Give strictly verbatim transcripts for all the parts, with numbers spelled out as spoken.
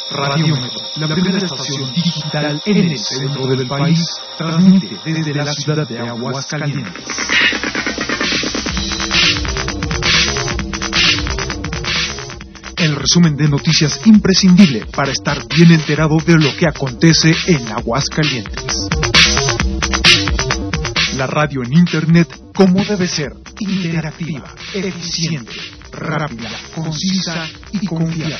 Radiómetro, la primera estación digital en el centro del país, transmite desde la ciudad de Aguascalientes. El resumen de noticias imprescindible para estar bien enterado de lo que acontece en Aguascalientes. La radio en internet como debe ser, interactiva, eficiente, rápida, concisa y confiable.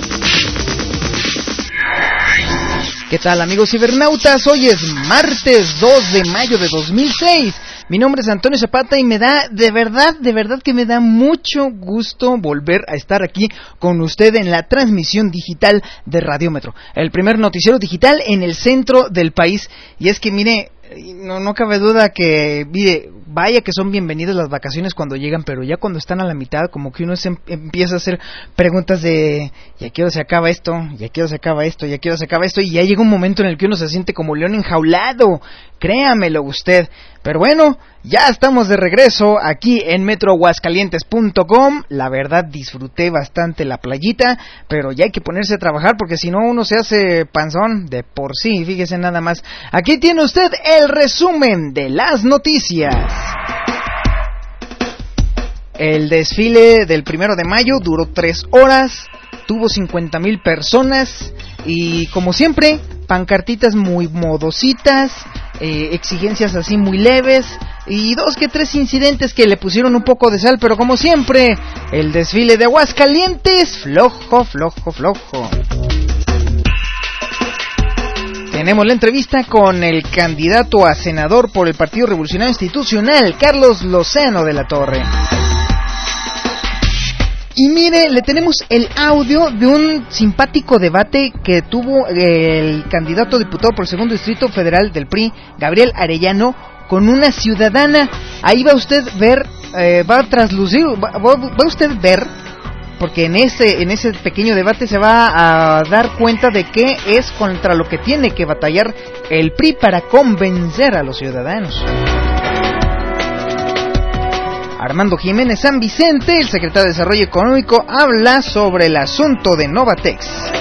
¿Qué tal, amigos cibernautas? Hoy es martes dos de mayo de dos mil seis. Mi nombre es Antonio Zapata y me da, de verdad, de verdad que me da mucho gusto volver a estar aquí con usted en la transmisión digital de Radiómetro, el primer noticiero digital en el centro del país. Y es que, mire, no, no cabe duda que, mire, vaya que son bienvenidas las vacaciones cuando llegan, pero ya cuando están a la mitad, como que uno se em- empieza a hacer preguntas de, ¿ya qué hora se acaba esto? ¿Ya qué hora se acaba esto? ¿Ya qué hora se acaba esto? Y ya llega un momento en el que uno se siente como león enjaulado, créamelo usted. Pero bueno, ya estamos de regreso aquí en metro aguascalientes punto com. La verdad disfruté bastante la playita, pero ya hay que ponerse a trabajar porque si no uno se hace panzón de por sí, fíjese nada más. Aquí tiene usted el resumen de las noticias. El desfile del primero de mayo duró tres horas, tuvo cincuenta mil personas y, como siempre, pancartitas muy modositas, eh, exigencias así muy leves y dos que tres incidentes que le pusieron un poco de sal, pero como siempre, el desfile de Aguascalientes, flojo, flojo, flojo. Tenemos la entrevista con el candidato a senador por el Partido Revolucionario Institucional, Carlos Lozano de la Torre. Y mire, le tenemos el audio de un simpático debate que tuvo el candidato a diputado por el segundo distrito federal del P R I, Gabriel Arellano, con una ciudadana. Ahí va usted ver, eh, va a traslucir, va, va, va usted ver, porque en ese, en ese pequeño debate se va a dar cuenta de qué es contra lo que tiene que batallar el P R I para convencer a los ciudadanos. Armando Jiménez San Vicente, el secretario de Desarrollo Económico, habla sobre el asunto de Novatex.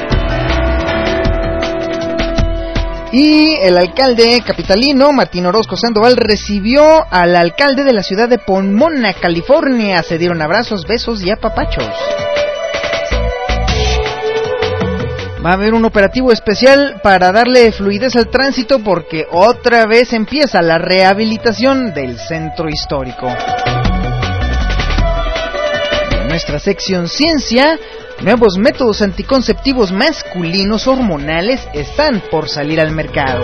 Y el alcalde capitalino, Martín Orozco Sandoval, recibió al alcalde de la ciudad de Pomona, California. Se dieron abrazos, besos y apapachos. Va a haber un operativo especial para darle fluidez al tránsito porque otra vez empieza la rehabilitación del centro histórico. Nuestra sección Ciencia, nuevos métodos anticonceptivos masculinos hormonales están por salir al mercado.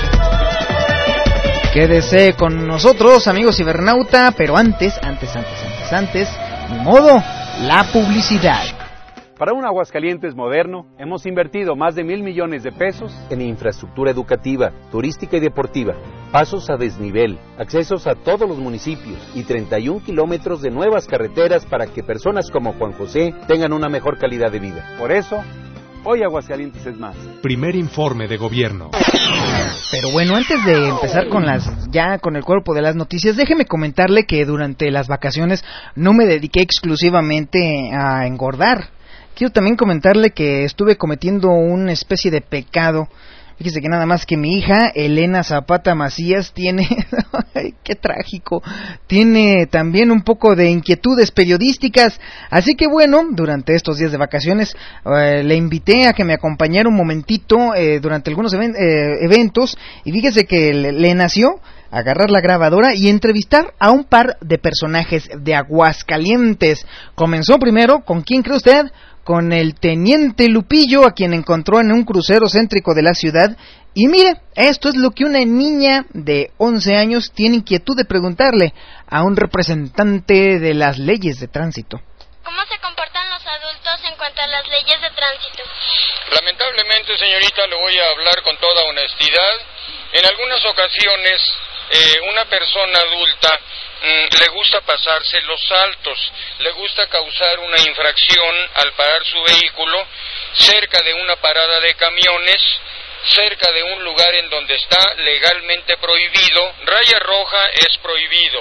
Quédese con nosotros, amigos cibernauta, pero antes, antes, antes, antes, antes, ni modo, la publicidad. Para un Aguascalientes moderno, hemos invertido más de mil millones de pesos en infraestructura educativa, turística y deportiva, pasos a desnivel, accesos a todos los municipios y treinta y un kilómetros de nuevas carreteras para que personas como Juan José tengan una mejor calidad de vida. Por eso, hoy Aguascalientes es más. Primer informe de gobierno. Pero bueno, antes de empezar con las ya con el cuerpo de las noticias, déjeme comentarle que durante las vacaciones no me dediqué exclusivamente a engordar. Quiero también comentarle que estuve cometiendo una especie de pecado. Fíjese que nada más que mi hija, Elena Zapata Macías, tiene... ¡Ay, qué trágico! Tiene también un poco de inquietudes periodísticas. Así que bueno, durante estos días de vacaciones, eh, le invité a que me acompañara un momentito eh, durante algunos even- eh, eventos. Y fíjese que le, le nació agarrar la grabadora y entrevistar a un par de personajes de Aguascalientes. Comenzó primero, ¿con quién cree usted? Con el teniente Lupillo, a quien encontró en un crucero céntrico de la ciudad. Y mire, esto es lo que una niña de once años tiene inquietud de preguntarle a un representante de las leyes de tránsito. ¿Cómo se comportan los adultos en cuanto a las leyes de tránsito? Lamentablemente, señorita, le voy a hablar con toda honestidad. En algunas ocasiones, eh, una persona adulta mm, le gusta pasarse los saltos, le gusta causar una infracción al parar su vehículo cerca de una parada de camiones, cerca de un lugar en donde está legalmente prohibido. Raya roja es prohibido.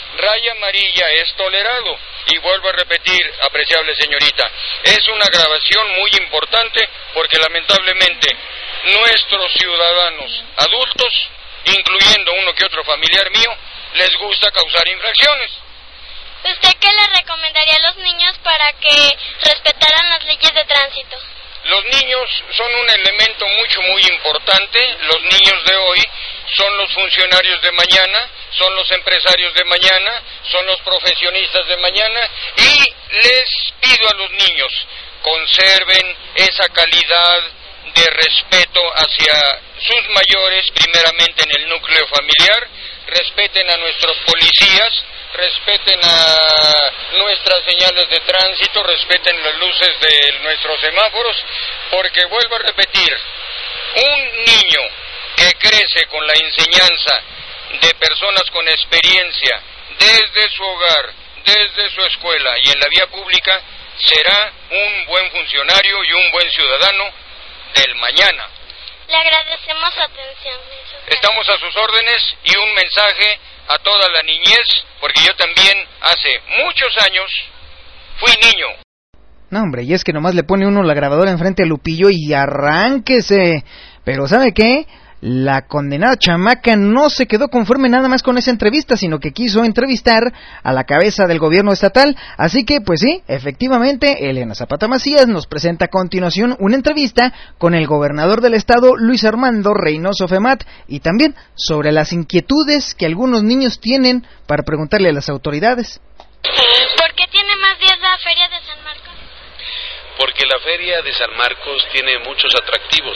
Raya amarilla es tolerado. Y vuelvo a repetir, apreciable señorita, es una grabación muy importante porque lamentablemente nuestros ciudadanos adultos, incluyendo uno que otro familiar mío, les gusta causar infracciones. ¿Usted qué le recomendaría a los niños para que respetaran las leyes de tránsito? Los niños son un elemento mucho, muy importante. Los niños de hoy son los funcionarios de mañana, son los empresarios de mañana, son los profesionistas de mañana, y les pido a los niños, conserven esa calidad de respeto hacia sus mayores, primeramente en el núcleo familiar, respeten a nuestros policías, respeten a nuestras señales de tránsito, respeten las luces de nuestros semáforos, porque vuelvo a repetir, un niño que crece con la enseñanza de personas con experiencia desde su hogar, desde su escuela y en la vía pública, será un buen funcionario y un buen ciudadano del mañana. Le agradecemos su atención. Estamos a sus órdenes, y un mensaje a toda la niñez, porque yo también hace muchos años fui niño. No, hombre, y es que nomás le pone uno la grabadora enfrente a Lupillo y arránquese. Pero ¿sabe qué? La condenada chamaca no se quedó conforme nada más con esa entrevista, sino que quiso entrevistar a la cabeza del gobierno estatal. Así que, pues sí, efectivamente, Elena Zapata Macías nos presenta a continuación una entrevista con el gobernador del estado, Luis Armando Reynoso Femat, y también sobre las inquietudes que algunos niños tienen para preguntarle a las autoridades. ¿Por qué tiene más días la Feria de San Marcos? Porque la Feria de San Marcos tiene muchos atractivos,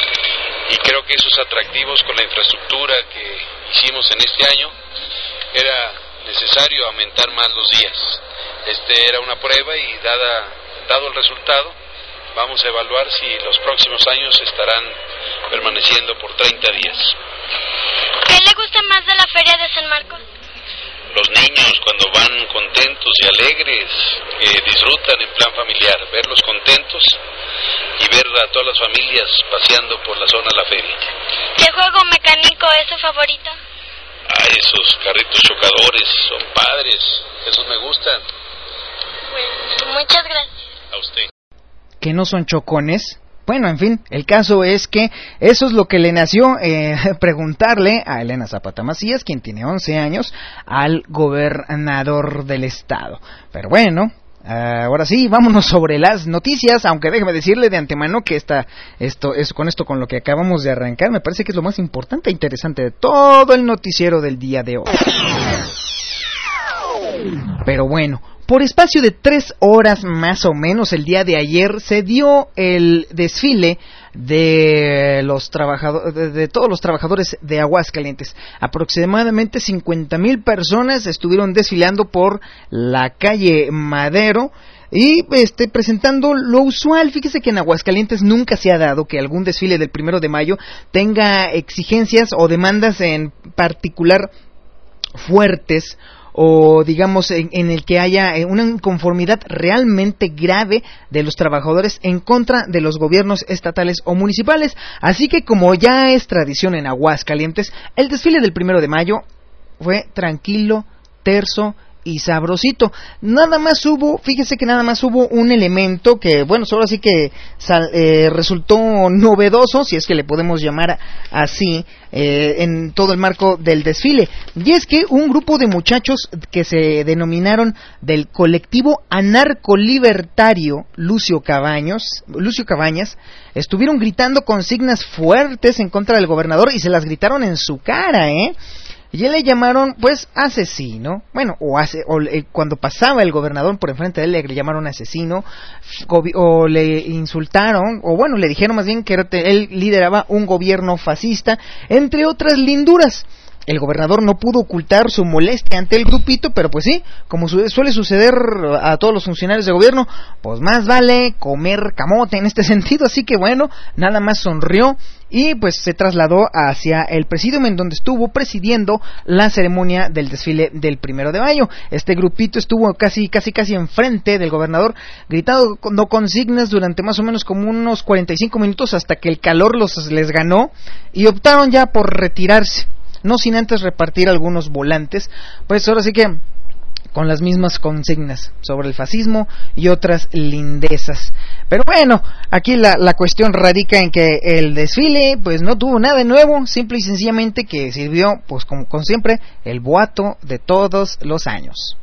y creo que esos atractivos, con la infraestructura que hicimos en este año, era necesario aumentar más los días. Este era una prueba, y dada, dado el resultado, vamos a evaluar si los próximos años estarán permaneciendo por treinta días. ¿Qué le gusta más de la Feria de San Marcos? Los niños, cuando van contentos y alegres, eh, disfrutan en plan familiar, verlos contentos y ver a todas las familias paseando por la zona de la feria. ¿Qué juego mecánico es su favorito? Ah, esos carritos chocadores son padres, esos me gustan. Bueno, muchas gracias. A usted. ¿Que no son chocones? Bueno, en fin, el caso es que eso es lo que le nació eh, preguntarle a Elena Zapata Macías, quien tiene once años, al gobernador del estado. Pero bueno, uh, ahora sí, vámonos sobre las noticias, aunque déjeme decirle de antemano que esta, esto, es, con esto con lo que acabamos de arrancar, me parece que es lo más importante e interesante de todo el noticiero del día de hoy. Pero bueno, por espacio de tres horas más o menos el día de ayer se dio el desfile de los trabajadores, de, de todos los trabajadores de Aguascalientes. Aproximadamente cincuenta mil personas estuvieron desfilando por la calle Madero y este presentando lo usual. Fíjese que en Aguascalientes nunca se ha dado que algún desfile del primero de mayo tenga exigencias o demandas en particular fuertes, o digamos en, en el que haya una inconformidad realmente grave de los trabajadores en contra de los gobiernos estatales o municipales. Así que, como ya es tradición en Aguascalientes, el desfile del primero de mayo fue tranquilo, terso y sabrosito. Nada más hubo, fíjese que nada más hubo un elemento que, bueno, solo así que sal, eh, resultó novedoso, si es que le podemos llamar así, eh, en todo el marco del desfile. Y es que un grupo de muchachos que se denominaron del colectivo anarcolibertario Lucio Cabaños, Lucio Cabañas, estuvieron gritando consignas fuertes en contra del gobernador y se las gritaron en su cara, ¿eh? Y él le llamaron, pues, asesino. Bueno, o, hace, o eh, cuando pasaba el gobernador por enfrente de él, le, le llamaron asesino, o, o le insultaron, o bueno, le dijeron más bien que era, él lideraba un gobierno fascista, entre otras linduras. El gobernador no pudo ocultar su molestia ante el grupito, pero pues sí, como su, suele suceder a todos los funcionarios de gobierno, pues más vale comer camote en este sentido. Así que bueno, nada más sonrió y pues se trasladó hacia el presidium, en donde estuvo presidiendo la ceremonia del desfile del primero de mayo. Este grupito estuvo casi casi casi enfrente del gobernador, gritando consignas durante más o menos como unos cuarenta y cinco minutos, hasta que el calor los les ganó y optaron ya por retirarse. no sin antes repartir algunos volantes, pues ahora sí que con las mismas consignas sobre el fascismo y otras lindezas. Pero bueno, aquí la, la cuestión radica en que el desfile pues no tuvo nada de nuevo, simple y sencillamente que sirvió, pues como con siempre, el boato de todos los años.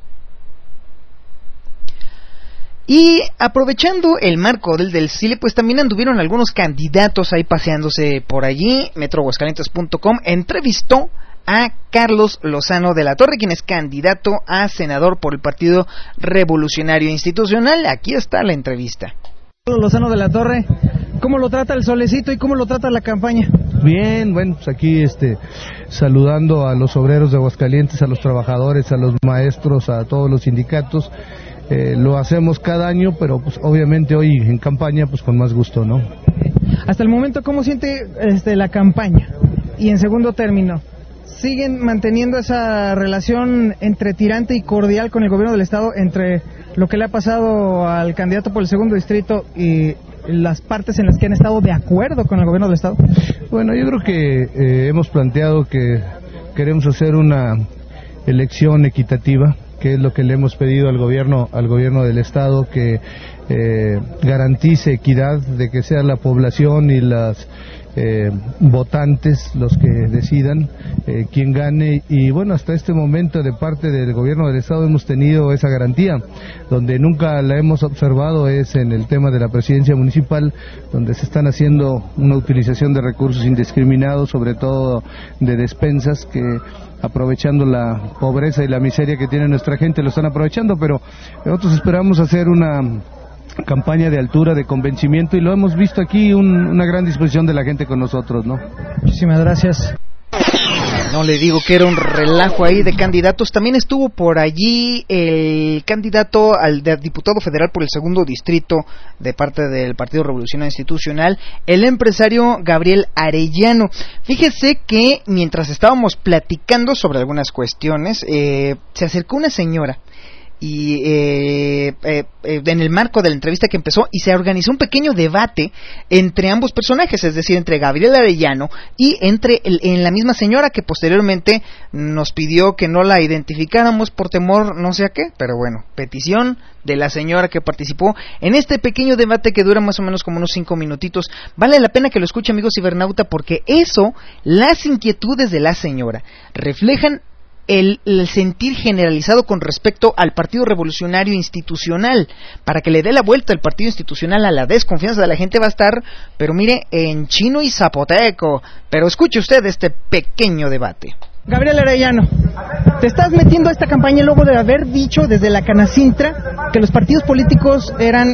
Y aprovechando el marco del desfile, pues también anduvieron algunos candidatos ahí paseándose por allí. Metro Aguascalientes punto com entrevistó a Carlos Lozano de la Torre, quien es candidato a senador por el Partido Revolucionario Institucional. Aquí está la entrevista. Carlos Lozano de la Torre, ¿cómo lo trata el solecito y cómo lo trata la campaña? Bien, bueno, pues aquí este, saludando a los obreros de Aguascalientes, a los trabajadores, a los maestros, a todos los sindicatos. Eh, lo hacemos cada año, pero pues obviamente hoy en campaña pues con más gusto, ¿no? Hasta el momento, ¿cómo siente este, la campaña? Y en segundo término, ¿siguen manteniendo esa relación entre tirante y cordial con el gobierno del estado, entre lo que le ha pasado al candidato por el segundo distrito y las partes en las que han estado de acuerdo con el gobierno del estado? Bueno, yo creo que eh, hemos planteado que queremos hacer una elección equitativa, que es lo que le hemos pedido al gobierno al gobierno del estado, que eh, garantice equidad, de que sea la población y las eh, votantes los que decidan eh, quién gane. Y bueno, hasta este momento de parte del gobierno del estado hemos tenido esa garantía. Donde nunca la hemos observado es en el tema de la presidencia municipal, donde se están haciendo una utilización de recursos indiscriminados, sobre todo de despensas, que aprovechando la pobreza y la miseria que tiene nuestra gente lo están aprovechando. Pero nosotros esperamos hacer una campaña de altura, de convencimiento, y lo hemos visto aquí, un, una gran disposición de la gente con nosotros, ¿no? Muchísimas gracias. No le digo que era un relajo ahí de candidatos. También estuvo por allí el candidato al de diputado federal por el segundo distrito de parte del Partido Revolucionario Institucional, el empresario Gabriel Arellano. Fíjese que mientras estábamos platicando sobre algunas cuestiones, eh, se acercó una señora y eh, eh, eh, en el marco de la entrevista que empezó, y se organizó un pequeño debate entre ambos personajes, es decir, entre Gabriel Arellano y entre el, en la misma señora, que posteriormente nos pidió que no la identificáramos por temor no sé a qué, pero bueno, petición de la señora que participó en este pequeño debate que dura más o menos como unos cinco minutitos. Vale la pena que lo escuche, amigos cibernauta, porque eso, las inquietudes de la señora reflejan El, el sentir generalizado con respecto al Partido Revolucionario Institucional. Para que le dé la vuelta el Partido Institucional a la desconfianza de la gente va a estar, pero mire, en chino y zapoteco. Pero escuche usted este pequeño debate. Gabriel Arellano, te estás metiendo a esta campaña luego de haber dicho desde la Canacintra que los partidos políticos eran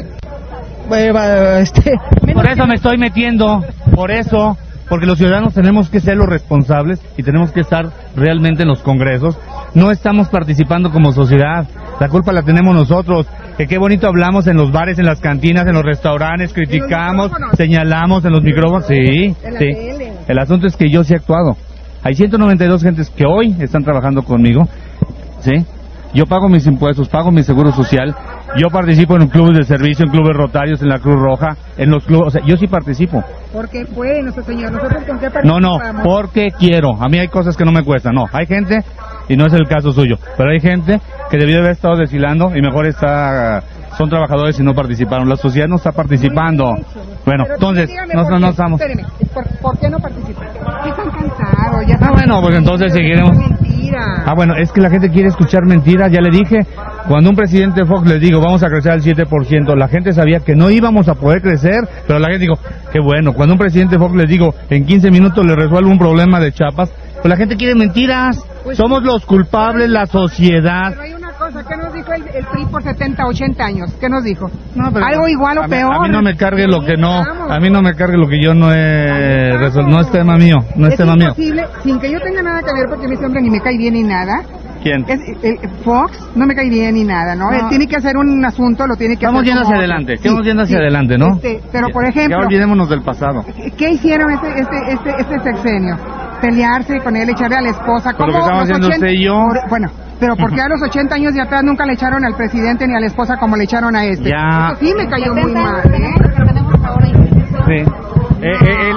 eh, este, por eso me estoy metiendo, por eso, porque los ciudadanos tenemos que ser los responsables y tenemos que estar realmente en los congresos. No estamos participando como sociedad, la culpa la tenemos nosotros. Que qué bonito hablamos en los bares, en las cantinas, en los restaurantes, criticamos, señalamos en los micrófonos, sí, sí. El asunto es que yo sí he actuado. Hay ciento noventa y dos gentes que hoy están trabajando conmigo, sí. Yo pago mis impuestos, pago mi seguro social, yo participo en clubes de servicio, en clubes rotarios, en la Cruz Roja, en los clubes, o sea, yo sí participo. Porque puede, nuestro señor, nosotros con qué participamos. No, no, porque quiero, a mí hay cosas que no me cuestan, no, hay gente, y no es el caso suyo, pero hay gente que debió haber estado desfilando y mejor está, son trabajadores y no participaron, la sociedad no está participando. Bueno, pero entonces, no, no, no estamos. Espéreme, ¿por, ¿por qué no participan? ¿Qué están cansados? Ya ah, bueno, pues entonces seguiremos. Ah, bueno, es que la gente quiere escuchar mentiras, ya le dije, cuando un presidente de Fox les digo, vamos a crecer al siete por ciento, la gente sabía que no íbamos a poder crecer, pero la gente dijo, qué bueno, cuando un presidente de Fox les digo, en quince minutos le resuelvo un problema de Chiapas, pues la gente quiere mentiras, pues somos sí, los culpables, la sociedad. Pero hay una cosa, ¿qué nos dijo el, el P R I por setenta, ochenta años? ¿Qué nos dijo? No, pero algo igual o a peor. Mí, a mí no me cargue lo que no, a mí no me cargue lo que yo no he resuelto, no es tema mío, no es, es tema mío. Es imposible, sin que yo tenga nada que ver, porque a mí ese hombre ni me cae bien ni nada. ¿Quién? Es, el, el Fox no me cae bien ni nada, ¿no? no. Él tiene que hacer un asunto, lo tiene que Vamos hacer. Yendo como... hacia adelante, sí, vamos yendo hacia sí, adelante, ¿no? Este, pero por ejemplo. Ya olvidémonos del pasado. ¿Qué hicieron este, este, este, este sexenio? Pelearse con él, echarle a la esposa. Pero lo que estamos haciendo usted y yo. Por, bueno, pero porque a los ochenta años de atrás nunca le echaron al presidente ni a la esposa como le echaron a este. Ya. Eso sí me cayó muy mal, ¿eh? Sí. Eh, eh,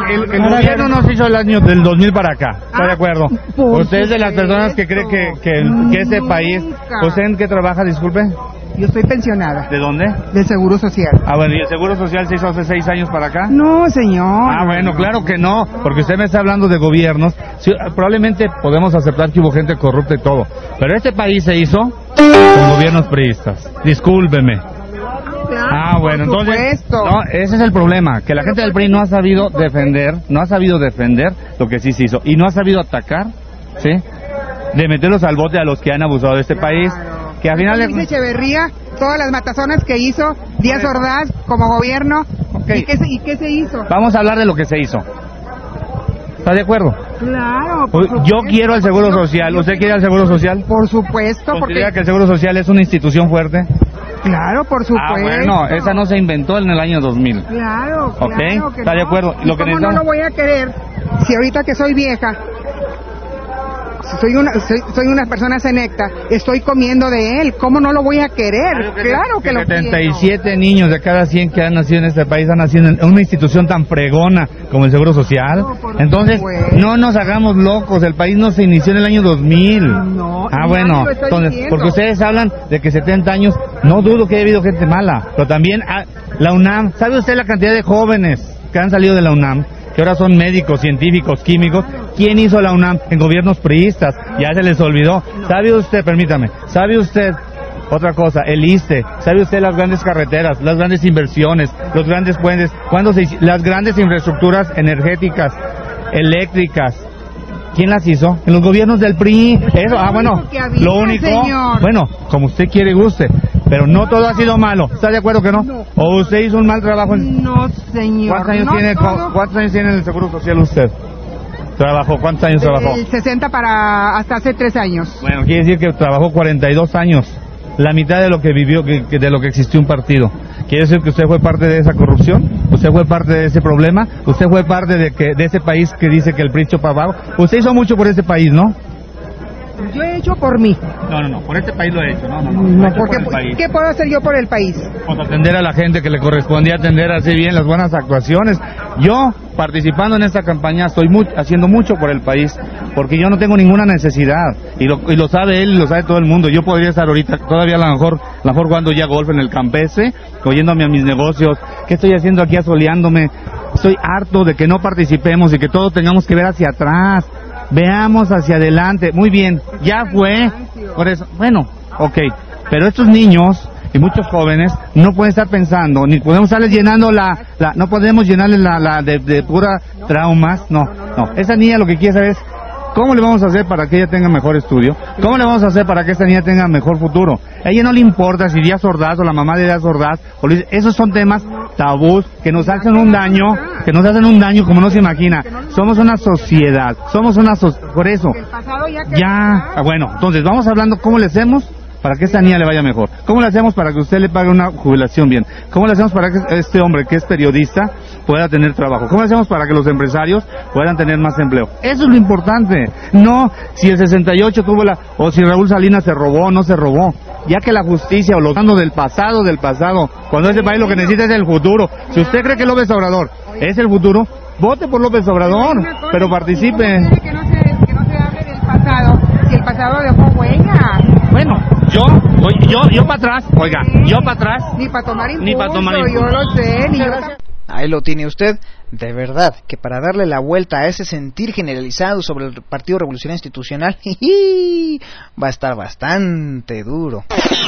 el, el gobierno no se hizo el año del dos mil para acá, ¿está de acuerdo? Usted es de las personas que cree que, que, que ese país... ¿Usted en qué trabaja, disculpe? Yo estoy pensionada. ¿De dónde? Del Seguro Social. Ah, bueno, ¿y el Seguro Social se hizo hace seis años para acá? No, señor. Ah, bueno, claro que no, porque usted me está hablando de gobiernos. Sí, probablemente podemos aceptar que hubo gente corrupta y todo, pero este país se hizo con gobiernos priistas. Discúlpeme. Claro, ah, bueno, por entonces, supuesto. no, ese es el problema, que la gente del P R I no ha sabido defender, no ha sabido defender lo que sí se hizo, y no ha sabido atacar, ¿sí? De meterlos al bote a los que han abusado de este Claro. país, que al final... Dice Echeverría, todas las matazonas que hizo Díaz Ordaz como gobierno, Okay. ¿y, qué se, ¿y qué se hizo? Vamos a hablar de lo que se hizo. ¿Está de acuerdo? Claro, por Yo supuesto. quiero el Seguro Social, ¿usted quiere el Seguro Social? Por supuesto, ¿Considera porque... que el Seguro Social es una institución fuerte? Claro, por supuesto. Ah, bueno, esa no se inventó en el año dos mil. Claro, Ok, claro que ¿está de no. acuerdo? ¿Y Lo que cómo necesitamos- no lo voy a querer si ahorita que soy vieja, si soy una, soy, soy una persona senecta, estoy comiendo de él? ¿Cómo no lo voy a querer? Claro que lo setenta y quiero. siete niños de cada cien que han nacido en este país han nacido en una institución tan fregona como el Seguro Social. No, por Entonces, supuesto. no nos hagamos locos, el país no se inició en el año dos mil. No, Ah, nadie bueno, lo está entonces, diciendo. porque ustedes hablan de que setenta años, no dudo que haya habido gente mala, pero también ah, la UNAM, ¿sabe usted la cantidad de jóvenes que han salido de la UNAM? Que ahora son médicos, científicos, químicos. ¿Quién hizo la UNAM? En gobiernos priistas. Ya se les olvidó. ¿Sabe usted, permítame, sabe usted otra cosa, el ISSSTE, sabe usted las grandes carreteras, las grandes inversiones, los grandes puentes, cuando se hici- las grandes infraestructuras energéticas, eléctricas? ¿Quién las hizo? En los gobiernos del P R I. Eso, ah, bueno, que había, lo único, señor. bueno, como usted quiere y guste, pero no todo ha sido malo. ¿Está de acuerdo que no? No. ¿O usted hizo un mal trabajo en... No, señor. ¿Cuántos años, no tiene, todo. ¿Cuántos años tiene en el Seguro Social usted? ¿Trabajó? ¿Cuántos años trabajó? Del sesenta para hasta hace tres años. Bueno, quiere decir que trabajó cuarenta y dos años. La mitad de lo que vivió, que, que de lo que existió un partido. ¿Quiere decir que usted fue parte de esa corrupción? ¿Usted fue parte de ese problema? ¿Usted fue parte de que de ese país que dice que el P R I echó para abajo? Usted hizo mucho por ese país, ¿no? Yo he hecho por mí. No, no, no, por este país lo he hecho, no, no, no. No, porque, ¿qué puedo hacer yo por el país? Pues atender a la gente que le correspondía atender, así bien las buenas actuaciones. Yo, participando en esta campaña, estoy mu haciendo mucho por el país, porque yo no tengo ninguna necesidad, y lo, y lo sabe él y lo sabe todo el mundo. Yo podría estar ahorita, todavía a lo mejor, a lo mejor jugando ya golf en el Campese, oyéndome a mis negocios. ¿Qué estoy haciendo aquí asoleándome? Estoy harto de que no participemos y que todo tengamos que ver hacia atrás. Veamos hacia adelante. Muy bien, ya fue. Por eso, bueno, ok. Pero estos niños y muchos jóvenes no pueden estar pensando, ni podemos estarles llenando la, la no podemos llenarles la, la de, de pura traumas. No, no. Esa niña lo que quiere saber es cómo le vamos a hacer para que ella tenga mejor estudio, cómo le vamos a hacer para que esta niña tenga mejor futuro. A ella no le importa si Díaz Ordaz o la mamá de Díaz Ordaz, o Luis, esos son temas tabús que nos hacen un daño, que nos hacen un daño como no se imagina. Somos una sociedad, somos una so por eso. Ya, ah, bueno, entonces vamos hablando cómo le hacemos para que esta niña le vaya mejor. ¿Cómo le hacemos para que usted le pague una jubilación bien? ¿Cómo le hacemos para que este hombre que es periodista pueda tener trabajo? ¿Cómo le hacemos para que los empresarios puedan tener más empleo? Eso es lo importante. No si el sesenta y ocho tuvo la, o si Raúl Salinas se robó o no se robó. Ya que la justicia o los dando del pasado, del pasado, cuando ese país lo que necesita es el futuro. Si usted cree que López Obrador es el futuro, vote por López Obrador, pero participe. Que no se, que no se hable del pasado, si el pasado dejó huella. Bueno, yo, yo, yo para atrás, oiga, yo para atrás. Ni para tomar impulso, Ni para tomar yo impulso. lo sé, ni yo... Ahí lo tiene usted. De verdad, que para darle la vuelta a ese sentir generalizado sobre el Partido Revolucionario Institucional, jiji, va a estar bastante duro.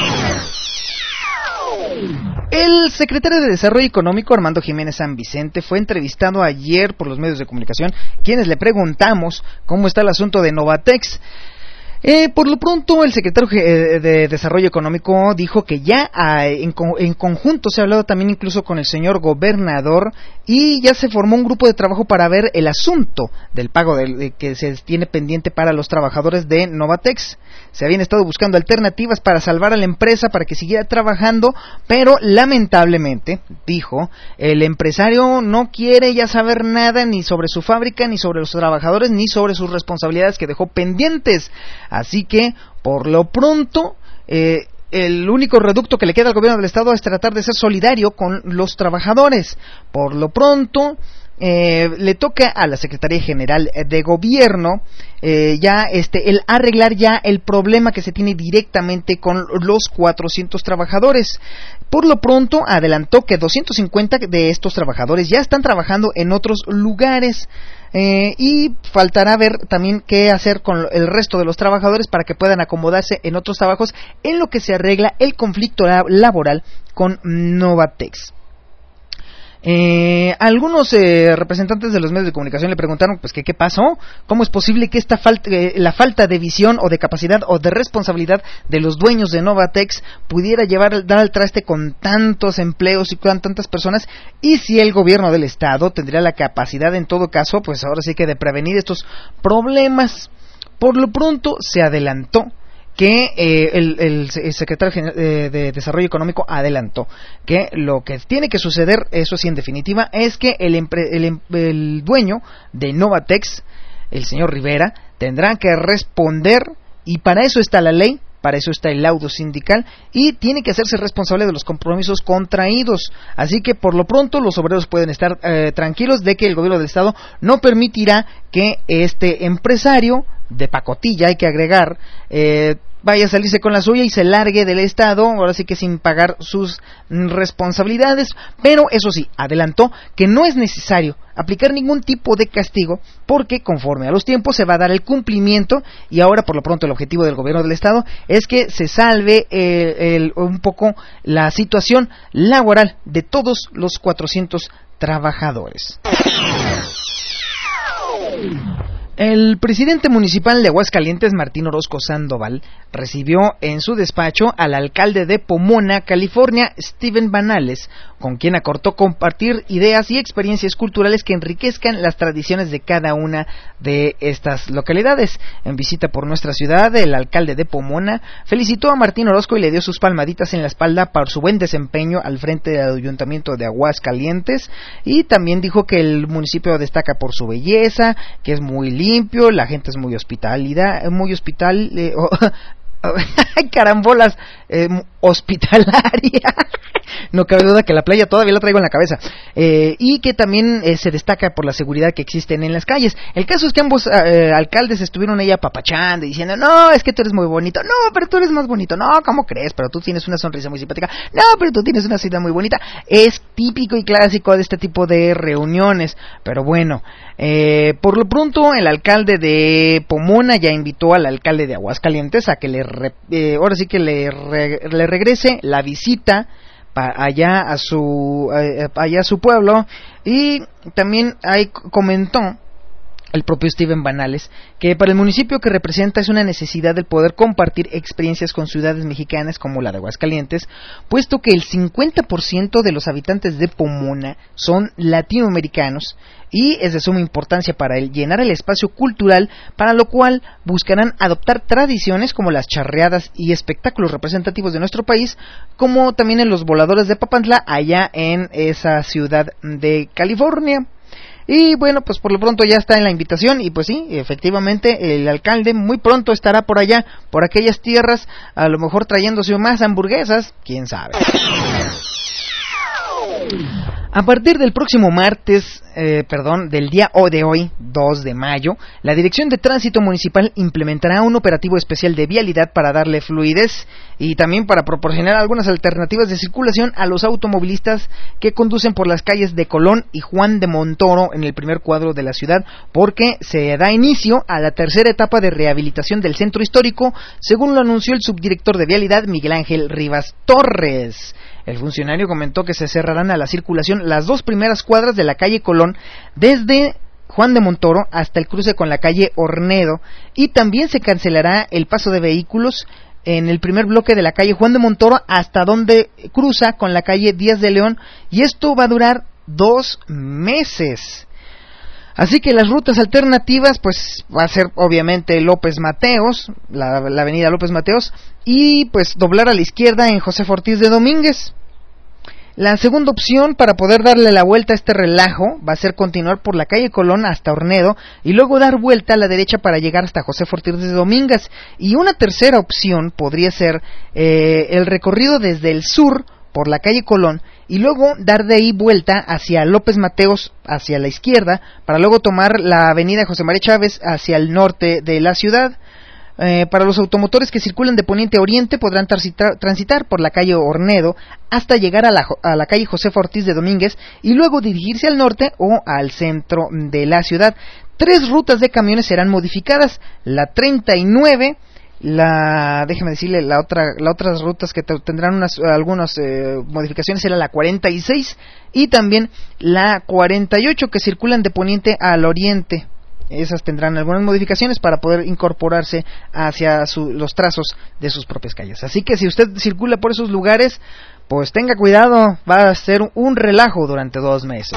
El secretario de Desarrollo Económico, Armando Jiménez San Vicente, fue entrevistado ayer por los medios de comunicación, quienes le preguntamos cómo está el asunto de Novatex. Eh, por lo pronto, el secretario de Desarrollo Económico dijo que ya eh, en, co en conjunto se ha hablado también incluso con el señor gobernador y ya se formó un grupo de trabajo para ver el asunto del pago de, de, que se tiene pendiente para los trabajadores de Novatex. Se habían estado buscando alternativas para salvar a la empresa para que siguiera trabajando, pero lamentablemente, dijo, el empresario no quiere ya saber nada ni sobre su fábrica, ni sobre los trabajadores, ni sobre sus responsabilidades que dejó pendientes. Así que, por lo pronto, eh, el único reducto que le queda al gobierno del estado es tratar de ser solidario con los trabajadores. Por lo pronto, eh, le toca a la Secretaría General de Gobierno eh, ya este el arreglar ya el problema que se tiene directamente con los cuatrocientos trabajadores. Por lo pronto adelantó que doscientos cincuenta de estos trabajadores ya están trabajando en otros lugares. Eh, y faltará ver también qué hacer con el resto de los trabajadores para que puedan acomodarse en otros trabajos en lo que se arregla el conflicto laboral con Novatex. Eh, algunos eh, representantes de los medios de comunicación le preguntaron pues que qué pasó, cómo es posible que esta falta, eh, la falta de visión o de capacidad o de responsabilidad de los dueños de Novatex pudiera llevar dar al traste con tantos empleos y con tantas personas, y si el gobierno del estado tendría la capacidad en todo caso, pues ahora sí que de prevenir estos problemas. Por lo pronto se adelantó que eh, el, el, el secretario de, de Desarrollo Económico adelantó que lo que tiene que suceder, eso sí en definitiva, es que el, empre, el, el dueño de Novatex, el señor Rivera, tendrá que responder, y para eso está la ley, para eso está el laudo sindical, y tiene que hacerse responsable de los compromisos contraídos. Así que por lo pronto los obreros pueden estar eh, tranquilos de que el gobierno del estado no permitirá que este empresario de pacotilla, hay que agregar, eh, vaya a salirse con la suya y se largue del estado, ahora sí que sin pagar sus responsabilidades. Pero eso sí, adelantó que no es necesario aplicar ningún tipo de castigo, porque conforme a los tiempos se va a dar el cumplimiento, y ahora por lo pronto el objetivo del gobierno del estado es que se salve el, el, un poco la situación laboral de todos los cuatrocientos trabajadores. El presidente municipal de Aguascalientes, Martín Orozco Sandoval, recibió en su despacho al alcalde de Pomona, California, Steven Banales, con quien acordó compartir ideas y experiencias culturales que enriquezcan las tradiciones de cada una de estas localidades. En visita por nuestra ciudad, el alcalde de Pomona felicitó a Martín Orozco y le dio sus palmaditas en la espalda por su buen desempeño al frente del ayuntamiento de Aguascalientes, y también dijo que el municipio destaca por su belleza, que es muy limpio, la gente es muy hospitalidad, muy hospital, eh, oh, oh, carambolas, eh, hospitalaria. No cabe duda que la playa todavía la traigo en la cabeza, eh, y que también eh, se destaca por la seguridad que existen en las calles. El caso es que ambos eh, alcaldes estuvieron ella apapachando y diciendo, no, es que tú eres muy bonito, no, pero tú eres más bonito, no, ¿cómo crees? Pero tú tienes una sonrisa muy simpática, no, pero tú tienes una cita muy bonita. Es típico y clásico de este tipo de reuniones, pero bueno, eh, por lo pronto el alcalde de Pomona ya invitó al alcalde de Aguascalientes a que le re, eh, ahora sí que le, re, le regrese la visita allá a su eh, allá a su pueblo, y también ahí comentó el propio Steven Banales que para el municipio que representa es una necesidad el poder compartir experiencias con ciudades mexicanas como la de Aguascalientes, puesto que el cincuenta por ciento de los habitantes de Pomona son latinoamericanos, y es de suma importancia para él llenar el espacio cultural, para lo cual buscarán adoptar tradiciones como las charreadas y espectáculos representativos de nuestro país, como también en los voladores de Papantla, allá en esa ciudad de California. Y bueno, pues por lo pronto ya está en la invitación, y pues sí, efectivamente el alcalde muy pronto estará por allá, por aquellas tierras, a lo mejor trayéndose más hamburguesas, quién sabe. A partir del próximo martes, eh, perdón, del día o de hoy, dos de mayo, la Dirección de Tránsito Municipal implementará un operativo especial de vialidad para darle fluidez y también para proporcionar algunas alternativas de circulación a los automovilistas que conducen por las calles de Colón y Juan de Montoro en el primer cuadro de la ciudad, porque se da inicio a la tercera etapa de rehabilitación del centro histórico, según lo anunció el subdirector de vialidad Miguel Ángel Rivas Torres. El funcionario comentó que se cerrarán a la circulación las dos primeras cuadras de la calle Colón, desde Juan de Montoro hasta el cruce con la calle Ornedo, y también se cancelará el paso de vehículos en el primer bloque de la calle Juan de Montoro hasta donde cruza con la calle Díaz de León, y esto va a durar dos meses. Así que las rutas alternativas pues va a ser obviamente López Mateos, la, la avenida López Mateos, y pues doblar a la izquierda en José Ortiz de Domínguez. La segunda opción para poder darle la vuelta a este relajo va a ser continuar por la calle Colón hasta Ornedo y luego dar vuelta a la derecha para llegar hasta José Ortiz de Domínguez. Y una tercera opción podría ser eh, el recorrido desde el sur por la calle Colón y luego dar de ahí vuelta hacia López Mateos, hacia la izquierda, para luego tomar la avenida José María Chávez hacia el norte de la ciudad. Eh, para los automotores que circulan de poniente a oriente podrán transitar, transitar por la calle Ornedo hasta llegar a la, a la calle Josefa Ortiz de Domínguez y luego dirigirse al norte o al centro de la ciudad. Tres rutas de camiones serán modificadas, la treinta y nueve, la, déjeme decirle, la otra, las otras rutas que tendrán unas, algunas eh, modificaciones será la cuarenta y seis y también la cuarenta y ocho que circulan de poniente al oriente. Esas tendrán algunas modificaciones para poder incorporarse hacia su, los trazos de sus propias calles. Así que si usted circula por esos lugares, pues tenga cuidado, va a ser un relajo durante dos meses.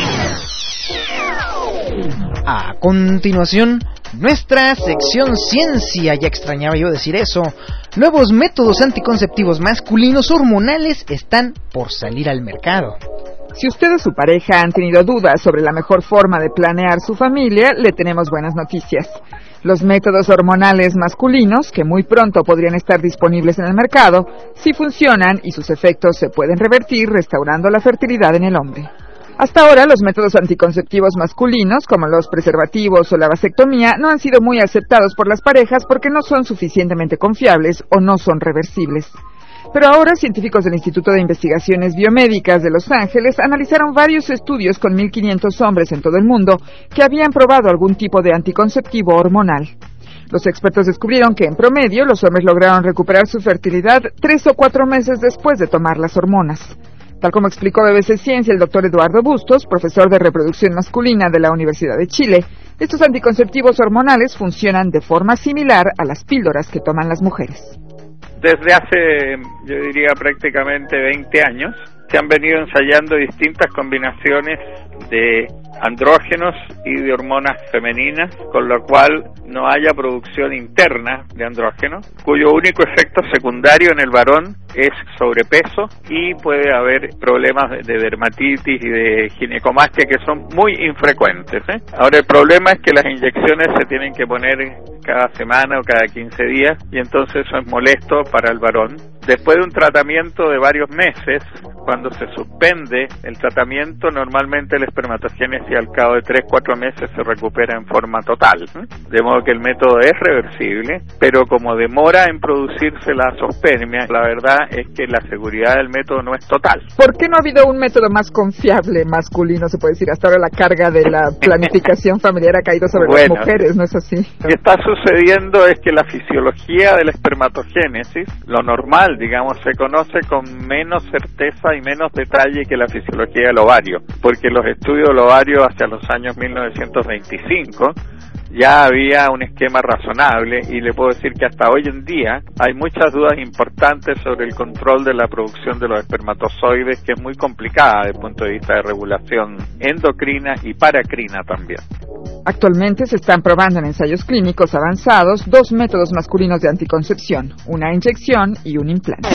A continuación, nuestra sección ciencia, ya extrañaba yo decir eso. Nuevos métodos anticonceptivos masculinos hormonales están por salir al mercado. Si usted o su pareja han tenido dudas sobre la mejor forma de planear su familia, le tenemos buenas noticias. Los métodos hormonales masculinos, que muy pronto podrían estar disponibles en el mercado, sí funcionan y sus efectos se pueden revertir restaurando la fertilidad en el hombre. Hasta ahora, los métodos anticonceptivos masculinos, como los preservativos o la vasectomía, no han sido muy aceptados por las parejas porque no son suficientemente confiables o no son reversibles. Pero ahora científicos del Instituto de Investigaciones Biomédicas de Los Ángeles analizaron varios estudios con mil quinientos hombres en todo el mundo que habían probado algún tipo de anticonceptivo hormonal. Los expertos descubrieron que en promedio los hombres lograron recuperar su fertilidad tres o cuatro meses después de tomar las hormonas. Tal como explicó B B C Ciencia el doctor Eduardo Bustos, profesor de reproducción masculina de la Universidad de Chile, estos anticonceptivos hormonales funcionan de forma similar a las píldoras que toman las mujeres. Desde hace, yo diría, prácticamente veinte años, se han venido ensayando distintas combinaciones de andrógenos y de hormonas femeninas, con lo cual no haya producción interna de andrógenos, cuyo único efecto secundario en el varón es sobrepeso y puede haber problemas de dermatitis y de ginecomastia que son muy infrecuentes, ¿eh? Ahora, el problema es que las inyecciones se tienen que poner cada semana o cada quince días y entonces eso es molesto para el varón. Después de un tratamiento de varios meses, cuando se suspende el tratamiento, normalmente el espermatogénesis al cabo de tres a cuatro meses se recupera en forma total, ¿eh? De modo que el método es reversible, pero como demora en producirse la zoospermia, la verdad es que la seguridad del método no es total. ¿Por qué no ha habido un método más confiable masculino? Se puede decir, hasta ahora la carga de la planificación familiar ha caído sobre bueno, las mujeres, ¿no es así? Lo que está sucediendo es que la fisiología de la espermatogénesis, lo normal, digamos, se conoce con menos certeza y menos detalle que la fisiología del ovario, porque los estudios del ovario hacia los años mil novecientos veinticinco ya había un esquema razonable y le puedo decir que hasta hoy en día hay muchas dudas importantes sobre el control de la producción de los espermatozoides, que es muy complicada desde el punto de vista de regulación endocrina y paracrina también. Actualmente se están probando en ensayos clínicos avanzados dos métodos masculinos de anticoncepción, una inyección y un implante.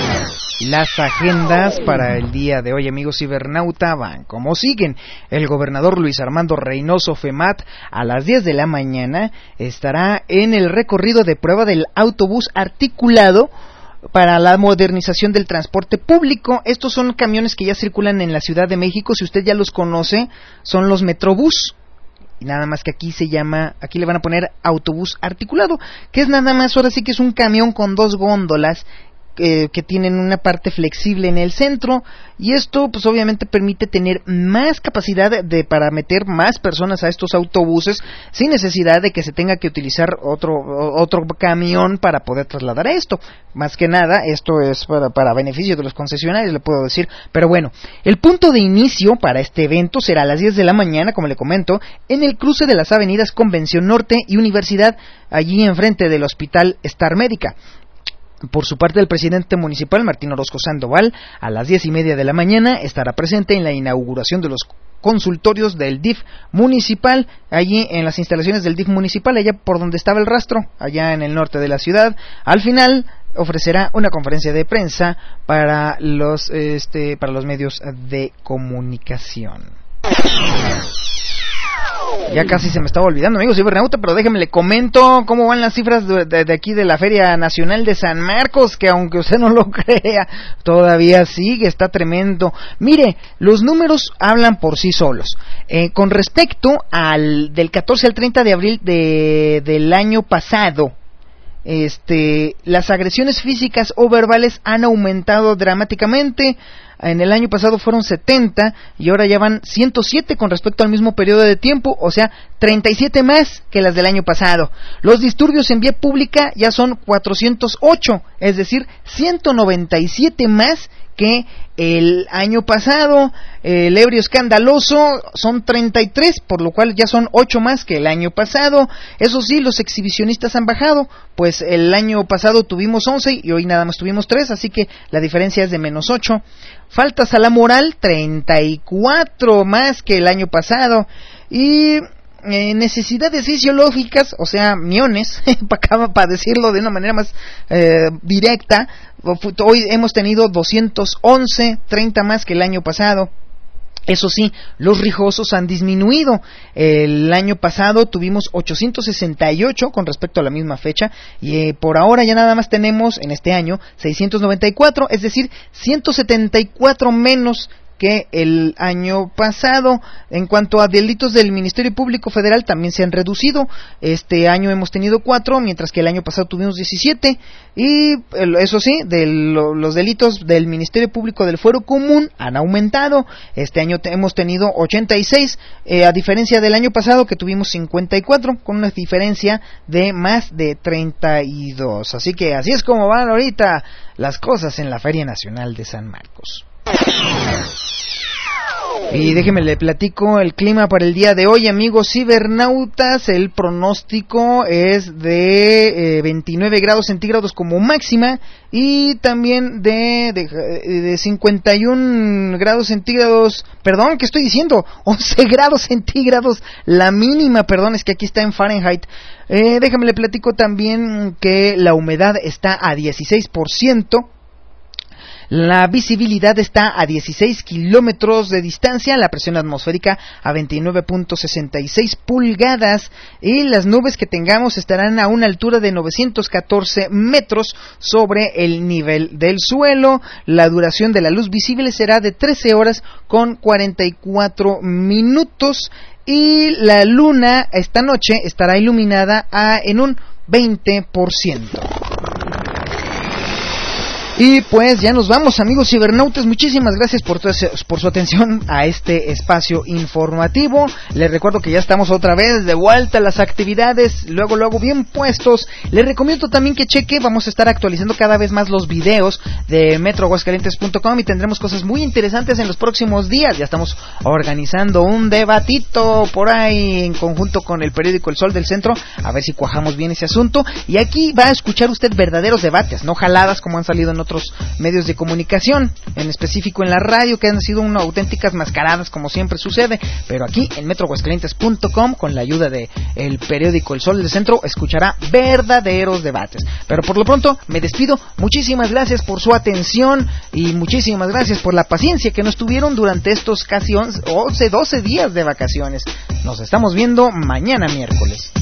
Las agendas para el día de hoy, amigos cibernauta, van como siguen. El gobernador Luis Armando Reynoso Femat a las diez de la mañana estará en el recorrido de prueba del autobús articulado para la modernización del transporte público. Estos son camiones que ya circulan en la Ciudad de México. Si usted ya los conoce, son los Metrobús. Y nada más que aquí se llama, aquí le van a poner autobús articulado, que es nada más, ahora sí que es un camión con dos góndolas eh, que tienen una parte flexible en el centro, y esto pues obviamente permite tener más capacidad de para meter más personas a estos autobuses sin necesidad de que se tenga que utilizar otro otro camión para poder trasladar esto. Más que nada, esto es para, para beneficio de los concesionarios, le puedo decir. Pero bueno, el punto de inicio para este evento será a las diez de la mañana, como le comento, en el cruce de las avenidas Convención Norte y Universidad, allí enfrente del Hospital Star Médica. Por su parte, el presidente municipal, Martín Orozco Sandoval, a las diez y media de la mañana estará presente en la inauguración de los consultorios del D I F municipal, allí en las instalaciones del D I F municipal, allá por donde estaba el rastro, allá en el norte de la ciudad. Al final ofrecerá una conferencia de prensa para los este para los medios de comunicación. Ya casi se me estaba olvidando, amigo cibernauta, pero déjeme le comento cómo van las cifras de, de, de aquí de la Feria Nacional de San Marcos, que aunque usted no lo crea, todavía sigue, está tremendo. Mire, los números hablan por sí solos. Eh, con respecto al del catorce al treinta de abril de, del año pasado, este, las agresiones físicas o verbales han aumentado dramáticamente. En el año pasado fueron setenta y ahora ya van ciento siete con respecto al mismo periodo de tiempo, o sea, treinta y siete más que las del año pasado. Los disturbios en vía pública ya son cuatrocientos ocho, es decir, ciento noventa y siete más que el año pasado. El ebrio escandaloso son treinta y tres, por lo cual ya son ocho más que el año pasado. Eso sí, los exhibicionistas han bajado, pues el año pasado tuvimos once y hoy nada más tuvimos tres, así que la diferencia es de menos ocho. Faltas a la moral, treinta y cuatro más que el año pasado. Y eh, necesidades fisiológicas, o sea, miones, para decirlo de una manera más eh, directa, hoy hemos tenido doscientos once, treinta más que el año pasado. Eso sí, los rijosos han disminuido. El año pasado tuvimos ochocientos sesenta y ocho con respecto a la misma fecha y eh, por ahora ya nada más tenemos en este año seiscientos noventa y cuatro, es decir, ciento setenta y cuatro menos que el año pasado. En cuanto a delitos del Ministerio Público Federal, también se han reducido. Este año hemos tenido cuatro, mientras que el año pasado tuvimos diecisiete. Y eso sí, de lo, los delitos del Ministerio Público del Fuero Común han aumentado. Este año te, hemos tenido ochenta y seis, eh, a diferencia del año pasado que tuvimos cincuenta y cuatro, con una diferencia de más de treinta y dos. Así que así es como van ahorita las cosas en la Feria Nacional de San Marcos. Y déjeme le platico el clima para el día de hoy, amigos cibernautas. El pronóstico es de eh, veintinueve grados centígrados como máxima y también de, de, de cincuenta y un grados centígrados, perdón, ¿qué estoy diciendo? once grados centígrados la mínima, perdón, es que aquí está en Fahrenheit. Eh, déjame le platico también que la humedad está a dieciséis por ciento. La visibilidad está a dieciséis kilómetros de distancia, la presión atmosférica a veintinueve punto sesenta y seis pulgadas y las nubes que tengamos estarán a una altura de novecientos catorce metros sobre el nivel del suelo. La duración de la luz visible será de trece horas con cuarenta y cuatro minutos y la luna esta noche estará iluminada a, en un veinte por ciento. Y pues ya nos vamos, amigos cibernautas. Muchísimas gracias por, por su atención a este espacio informativo. Les recuerdo que ya estamos otra vez de vuelta a las actividades, luego luego bien puestos. Les recomiendo también que cheque, vamos a estar actualizando cada vez más los videos de metro aguascalientes punto com y tendremos cosas muy interesantes en los próximos días. Ya estamos organizando un debatito por ahí en conjunto con el periódico El Sol del Centro, a ver si cuajamos bien ese asunto. Y aquí va a escuchar usted verdaderos debates, no jaladas como han salido en otros medios de comunicación, en específico en la radio, que han sido unas auténticas mascaradas como siempre sucede, pero aquí en metro aguascalientes punto com, con la ayuda de el periódico El Sol del Centro, escuchará verdaderos debates. Pero por lo pronto me despido, muchísimas gracias por su atención y muchísimas gracias por la paciencia que nos tuvieron durante estos casi once, doce días de vacaciones. Nos estamos viendo mañana miércoles.